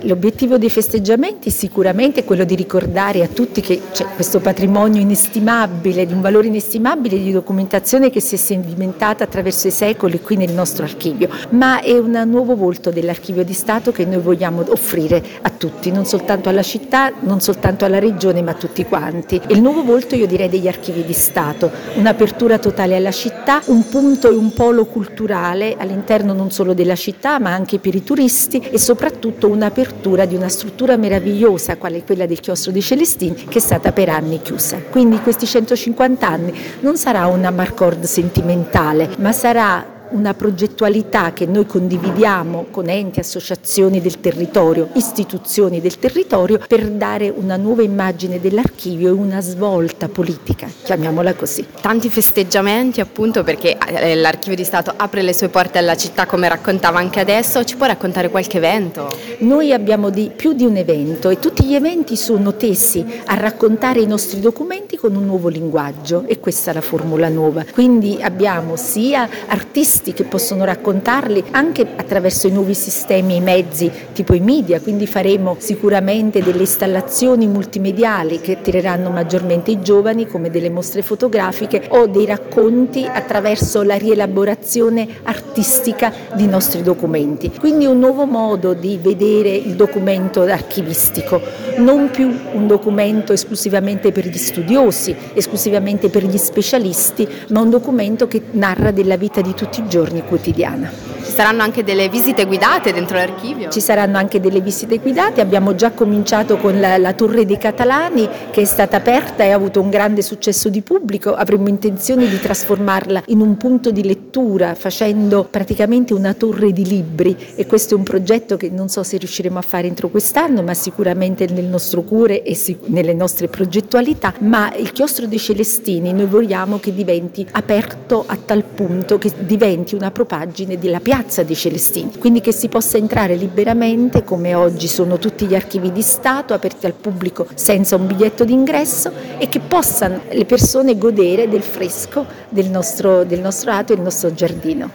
L'obiettivo dei festeggiamenti sicuramente è quello di ricordare a tutti che c'è questo patrimonio inestimabile, di un valore inestimabile di documentazione che si è sedimentata attraverso i secoli qui nel nostro archivio, ma è un nuovo volto dell'Archivio di Stato che noi vogliamo offrire a tutti, non soltanto alla città, non soltanto alla regione, ma a tutti quanti. E il nuovo volto, io direi, degli archivi di Stato, un'apertura totale alla città, un punto e un polo culturale all'interno non solo della città ma anche per i turisti e soprattutto un'apertura di una struttura meravigliosa quale quella del Chiostro dei Celestini che è stata per anni chiusa. Quindi questi 150 anni non sarà una marcord sentimentale, ma sarà una progettualità che noi condividiamo con enti, associazioni del territorio, istituzioni del territorio per dare una nuova immagine dell'archivio e una svolta politica, chiamiamola così. Tanti festeggiamenti appunto perché l'Archivio di Stato apre le sue porte alla città come raccontava anche adesso, ci può raccontare qualche evento? Noi abbiamo più di un evento e tutti gli eventi sono tesi a raccontare i nostri documenti con un nuovo linguaggio e questa è la formula nuova. Quindi abbiamo sia artisti che possono raccontarli anche attraverso i nuovi sistemi e i mezzi tipo i media, quindi faremo sicuramente delle installazioni multimediali che attireranno maggiormente i giovani come delle mostre fotografiche o dei racconti attraverso la rielaborazione artistica di nostri documenti. Quindi un nuovo modo di vedere il documento archivistico, non più un documento esclusivamente per gli studiosi, esclusivamente per gli specialisti, ma un documento che narra della vita di tutti i giorni quotidiana. Ci saranno anche delle visite guidate dentro l'archivio? Ci saranno anche delle visite guidate, abbiamo già cominciato con la Torre dei Catalani che è stata aperta e ha avuto un grande successo di pubblico, avremo intenzione di trasformarla in un punto di lettura facendo praticamente una torre di libri e questo è un progetto che non so se riusciremo a fare entro quest'anno ma sicuramente nel nostro cuore e nelle nostre progettualità, ma il Chiostro dei Celestini noi vogliamo che diventi aperto a tal punto che diventi una propaggine della Piazza dei Celestini, quindi che si possa entrare liberamente come oggi sono tutti gli archivi di Stato aperti al pubblico senza un biglietto d'ingresso e che possano le persone godere del fresco del nostro lato e del nostro giardino.